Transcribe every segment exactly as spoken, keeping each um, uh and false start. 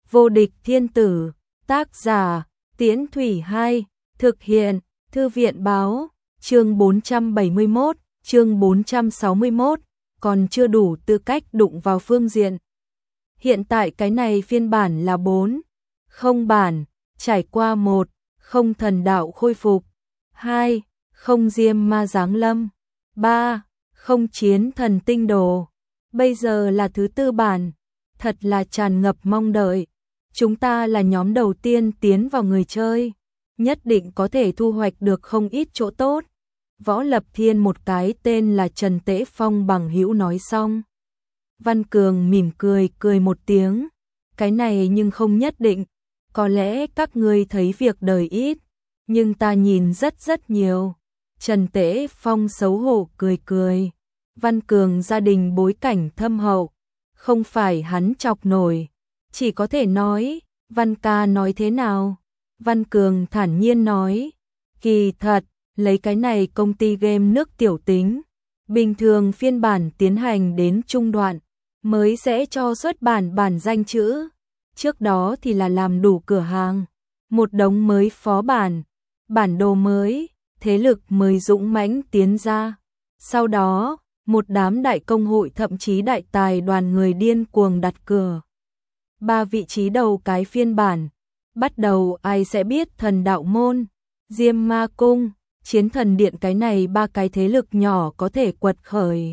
Vô địch thiên tử, tác giả, Tiễn Thủy Hai, thực hiện, Thư viện báo, chương bốn trăm bảy mươi mốt, chương bốn trăm sáu mươi mốt, còn chưa đủ tư cách đụng vào phương diện. Hiện tại cái này phiên bản là bốn, không bản, trải qua một, không thần đạo khôi phục, hai, không diêm ma giáng lâm, ba, không chiến thần tinh đồ. Bây giờ là thứ tư bản, thật là tràn ngập mong đợi. Chúng ta là nhóm đầu tiên tiến vào người chơi, nhất định có thể thu hoạch được không ít chỗ tốt. Võ Lập Thiên một cái tên là Trần Tễ Phong bằng hữu nói xong. Văn Cường mỉm cười cười một tiếng, cái này nhưng không nhất định, có lẽ các ngươi thấy việc đời ít, nhưng ta nhìn rất rất nhiều. Trần Tễ Phong xấu hổ cười cười, Văn Cường gia đình bối cảnh thâm hậu, không phải hắn chọc nổi, chỉ có thể nói, Văn ca nói thế nào? Văn Cường thản nhiên nói, kỳ thật, lấy cái này công ty game nước tiểu tính, bình thường phiên bản tiến hành đến trung đoạn, mới sẽ cho xuất bản bản danh chữ, trước đó thì là làm đủ cửa hàng, một đống mới phó bản, bản đồ mới, thế lực mới dũng mãnh tiến ra. Sau đó, một đám đại công hội thậm chí đại tài đoàn người điên cuồng đặt cửa. Ba vị trí đầu cái phiên bản, bắt đầu ai sẽ biết thần đạo môn, Diêm Ma Cung, Chiến Thần Điện cái này ba cái thế lực nhỏ có thể quật khởi.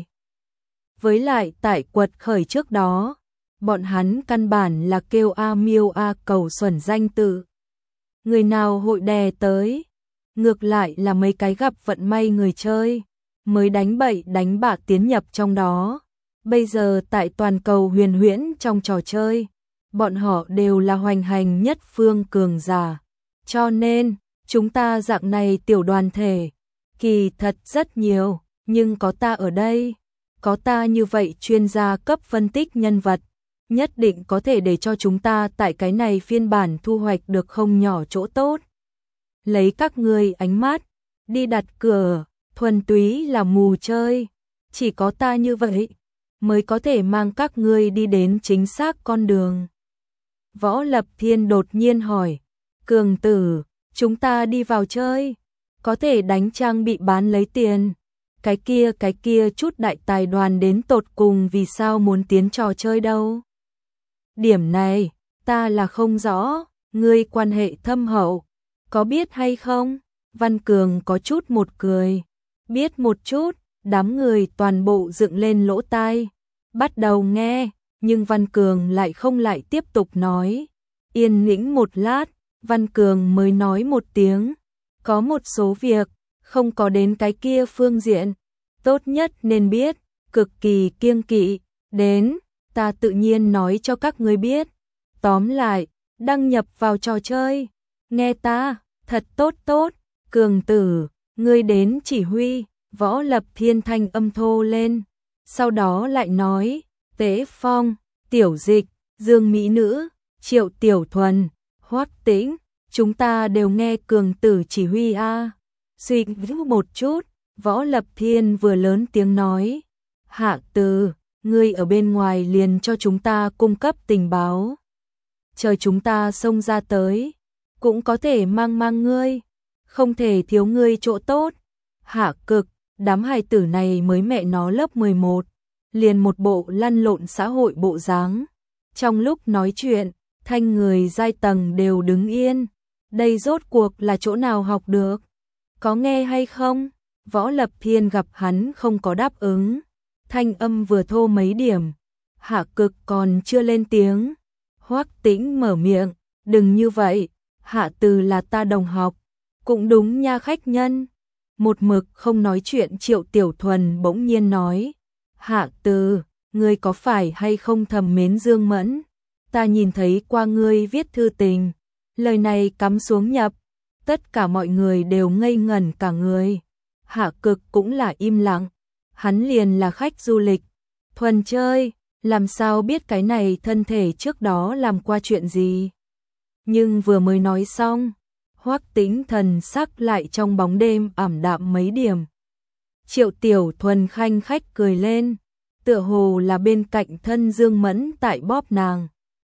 Với lại tại quật khởi trước đó, bọn hắn căn bản là kêu a miêu a cầu xuẩn danh tự. Người nào hội đè tới, ngược lại là mấy cái gặp vận may người chơi, mới đánh bậy đánh bạ tiến nhập trong đó. Bây giờ tại toàn cầu huyền huyễn trong trò chơi, bọn họ đều là hoành hành nhất phương cường giả. Cho nên, chúng ta dạng này tiểu đoàn thể, kỳ thật rất nhiều, nhưng có ta ở đây, có ta như vậy chuyên gia cấp phân tích nhân vật, nhất định có thể để cho chúng ta tại cái này phiên bản thu hoạch được không nhỏ chỗ tốt. Lấy các ngươi ánh mắt, đi đặt cửa, thuần túy là mù chơi, chỉ có ta như vậy, mới có thể mang các ngươi đi đến chính xác con đường. Võ Lập Thiên đột nhiên hỏi, Cường tử, chúng ta đi vào chơi, có thể đánh trang bị bán lấy tiền, cái kia cái kia chút đại tài đoàn đến tột cùng vì sao muốn tiến trò chơi đâu. Điểm này, ta là không rõ, ngươi quan hệ thâm hậu, có biết hay không? Văn Cường có chút một cười, biết một chút, đám người toàn bộ dựng lên lỗ tai, bắt đầu nghe, nhưng Văn Cường lại không lại tiếp tục nói. Yên tĩnh một lát, Văn Cường mới nói một tiếng, có một số việc, không có đến cái kia phương diện, tốt nhất nên biết, cực kỳ kiêng kỵ, đến, ta tự nhiên nói cho các ngươi biết. Tóm lại, đăng nhập vào trò chơi, nghe ta, thật tốt tốt, Cường tử, ngươi đến chỉ huy. Võ Lập Thiên thanh âm thô lên, sau đó lại nói, Tế Phong, Tiểu Dịch, Dương Mỹ Nữ, Triệu Tiểu Thuần, Hoắc Tĩnh, chúng ta đều nghe Cường tử chỉ huy a. Suy nghĩ một chút, Võ Lập Thiên vừa lớn tiếng nói, Hạ Từ, ngươi ở bên ngoài liền cho chúng ta cung cấp tình báo. Chờ chúng ta xông ra tới, cũng có thể mang mang ngươi, không thể thiếu ngươi chỗ tốt. Hạ Cực, đám hài tử này mới mẹ nó lớp mười một, liền một bộ lăn lộn xã hội bộ dáng. Trong lúc nói chuyện, thanh người giai tầng đều đứng yên. Đây rốt cuộc là chỗ nào học được? Có nghe hay không? Võ Lập Thiên gặp hắn không có đáp ứng. Thanh âm vừa thô mấy điểm. Hạ Cực còn chưa lên tiếng. Hoắc Tĩnh mở miệng. Đừng như vậy. Hạ Từ là ta đồng học. Cũng đúng nha khách nhân. Một mực không nói chuyện Triệu Tiểu Thuần bỗng nhiên nói, Hạ Từ, ngươi có phải hay không thầm mến Dương Mẫn? Ta nhìn thấy qua ngươi viết thư tình. Lời này cắm xuống nhập, tất cả mọi người đều ngây ngẩn cả người. Hạ Cực cũng là im lặng, hắn liền là khách du lịch, thuần chơi, làm sao biết cái này thân thể trước đó làm qua chuyện gì. Nhưng vừa mới nói xong, Hoắc Tĩnh thần sắc lại trong bóng đêm ảm đạm mấy điểm. Triệu Tiểu Thuần khanh khách cười lên, tựa hồ là bên cạnh thân Dương Mẫn tại bóp nàng.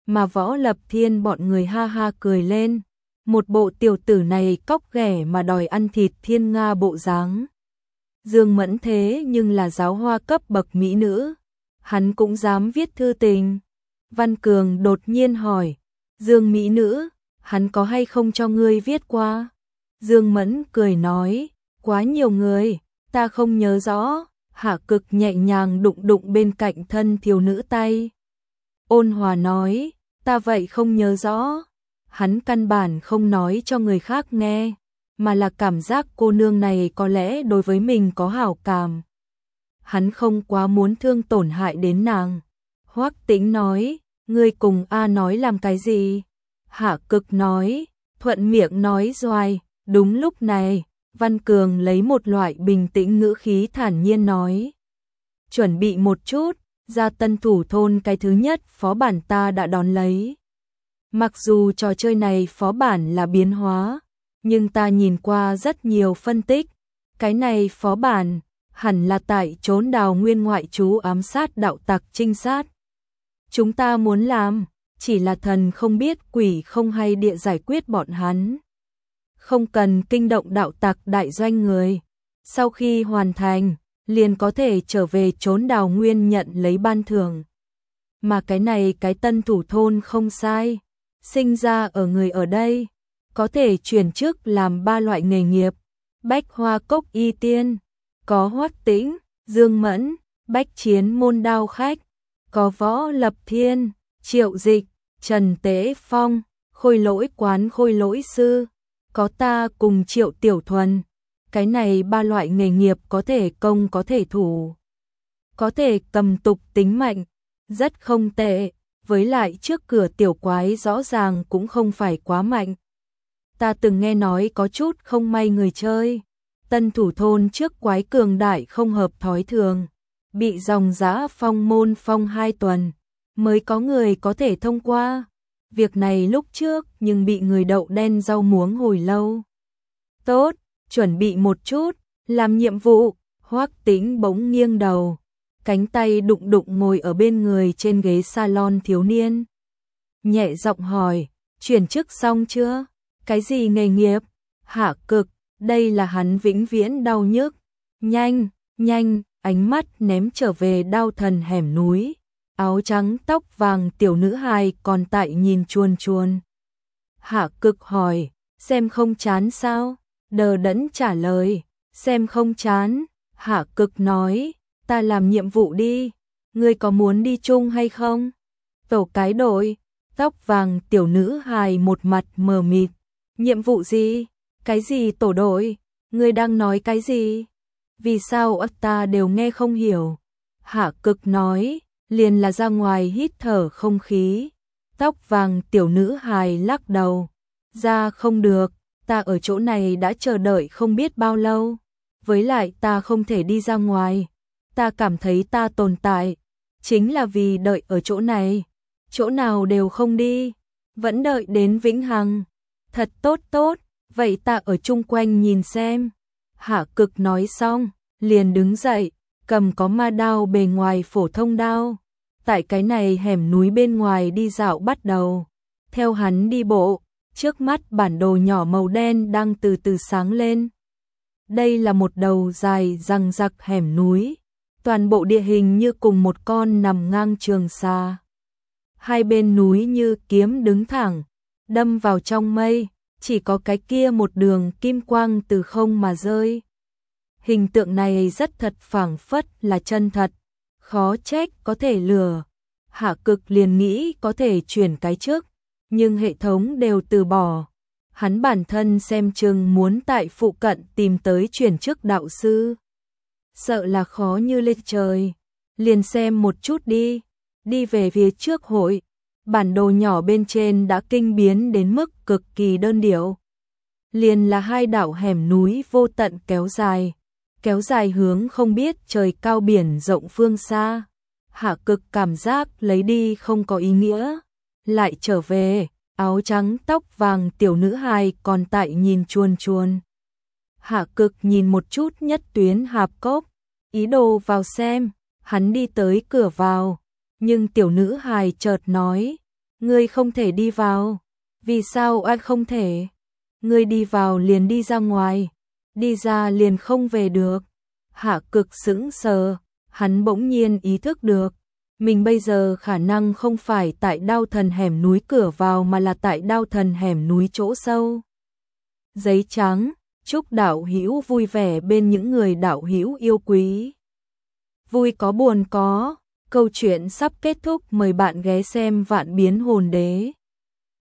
mà Võ Lập Thiên bọn người ha ha cười lên. Một bộ tiểu tử này cóc ghẻ mà đòi ăn thịt thiên nga bộ dáng. Dương Mẫn thế nhưng là giáo hoa cấp bậc mỹ nữ, hắn cũng dám viết thư tình. Văn Cường đột nhiên hỏi, Dương mỹ nữ, hắn có hay không cho ngươi viết qua? Dương Mẫn cười nói, quá nhiều người, ta không nhớ rõ. Hạ Cực nhẹ nhàng đụng đụng bên cạnh thân thiếu nữ tay. Ôn hòa nói, ta vậy không nhớ rõ. Hắn căn bản không nói cho người khác nghe, mà là cảm giác cô nương này có lẽ đối với mình có hảo cảm. Hắn không quá muốn thương tổn hại đến nàng. Hoắc Tĩnh nói, ngươi cùng A nói làm cái gì? Hạ Cực nói, thuận miệng nói doài. Đúng lúc này, Văn Cường lấy một loại bình tĩnh ngữ khí thản nhiên nói. Chuẩn bị một chút, ra Tân Thủ thôn cái thứ nhất phó bản ta đã đón lấy. Mặc dù trò chơi này phó bản là biến hóa, nhưng ta nhìn qua rất nhiều phân tích. Cái này phó bản, hẳn là tại trốn đào nguyên ngoại trú ám sát đạo tặc trinh sát. Chúng ta muốn làm, chỉ là thần không biết quỷ không hay địa giải quyết bọn hắn. Không cần kinh động đạo tặc đại doanh người. Sau khi hoàn thành, liền có thể trở về trốn đào nguyên nhận lấy ban thưởng. Mà cái này cái Tân Thủ thôn không sai. Sinh ra ở người ở đây, có thể chuyển chức làm ba loại nghề nghiệp. Bách Hoa Cốc Y Tiên, có Hoắc Tĩnh, Dương Mẫn, Bách Chiến môn đao khách, có Võ Lập Thiên, Triệu Dịch, Trần Tế Phong, Khôi Lỗi quán Khôi Lỗi sư, có ta cùng Triệu Tiểu Thuần. Cái này ba loại nghề nghiệp có thể công có thể thủ, có thể cầm tục tính mạnh, rất không tệ. Với lại trước cửa tiểu quái rõ ràng cũng không phải quá mạnh. Ta từng nghe nói có chút không may người chơi. Tân Thủ thôn trước quái cường đại không hợp thói thường. Bị dòng giã phong môn phong hai tuần. Mới có người có thể thông qua. Việc này lúc trước nhưng bị người đậu đen rau muống hồi lâu. Tốt, chuẩn bị một chút, làm nhiệm vụ. Hoắc Tĩnh bỗng nghiêng đầu. Cánh tay đụng đụng ngồi ở bên người trên ghế salon thiếu niên. Nhẹ giọng hỏi, chuyển chức xong chưa? Cái gì nghề nghiệp? Hạ Cực, đây là hắn vĩnh viễn đau nhức. Nhanh, nhanh, ánh mắt ném trở về đao thần hẻm núi. Áo trắng tóc vàng tiểu nữ hài còn tại nhìn chuồn chuồn. Hạ Cực hỏi, xem không chán sao? Đờ đẫn trả lời, xem không chán. Hạ Cực nói, ta làm nhiệm vụ đi, ngươi có muốn đi chung hay không? Tổ cái đội, tóc vàng tiểu nữ hài một mặt mờ mịt. Nhiệm vụ gì? Cái gì tổ đội? Ngươi đang nói cái gì? Vì sao ta đều nghe không hiểu? Hạ Cực nói, liền là ra ngoài hít thở không khí. Tóc vàng tiểu nữ hài lắc đầu. Ra không được, ta ở chỗ này đã chờ đợi không biết bao lâu. Với lại ta không thể đi ra ngoài. Ta cảm thấy ta tồn tại, chính là vì đợi ở chỗ này. Chỗ nào đều không đi, vẫn đợi đến vĩnh hằng. Thật tốt tốt, vậy ta ở chung quanh nhìn xem. Hạ Cực nói xong, liền đứng dậy, cầm có ma đao bề ngoài phổ thông đao. Tại cái này hẻm núi bên ngoài đi dạo bắt đầu. Theo hắn đi bộ, trước mắt bản đồ nhỏ màu đen đang từ từ sáng lên. Đây là một đầu dài răng rặc hẻm núi. Toàn bộ địa hình như cùng một con nằm ngang Trường Sa. Hai bên núi như kiếm đứng thẳng, đâm vào trong mây, chỉ có cái kia một đường kim quang từ không mà rơi. Hình tượng này rất thật phảng phất là chân thật, khó trách có thể lừa. Hạ Cực liền nghĩ có thể chuyển cái chức, nhưng hệ thống đều từ bỏ. Hắn bản thân xem chừng muốn tại phụ cận tìm tới chuyển chức đạo sư. Sợ là khó như lên trời, liền xem một chút đi. Đi về phía trước hội, bản đồ nhỏ bên trên đã kinh biến đến mức cực kỳ đơn điệu. Liền là hai đảo hẻm núi vô tận kéo dài, kéo dài hướng không biết trời cao biển rộng phương xa. Hạ Cực cảm giác lấy đi không có ý nghĩa, lại trở về, áo trắng tóc vàng tiểu nữ hài còn tại nhìn chuồn chuồn. Hạ Cực nhìn một chút nhất tuyến hạp cốc, ý đồ vào xem, hắn đi tới cửa vào, nhưng tiểu nữ hài chợt nói, Ngươi không thể đi vào. Vì sao anh không thể? Ngươi đi vào liền đi ra ngoài, đi ra liền không về được. Hạ Cực sững sờ, hắn bỗng nhiên ý thức được, mình bây giờ khả năng không phải tại Đao Thần hẻm núi cửa vào mà là tại Đao Thần hẻm núi chỗ sâu. Giấy trắng, chúc đạo hữu vui vẻ bên những người đạo hữu yêu quý. Vui có buồn có, câu chuyện sắp kết thúc, mời bạn ghé xem Vạn Biến Hồn Đế.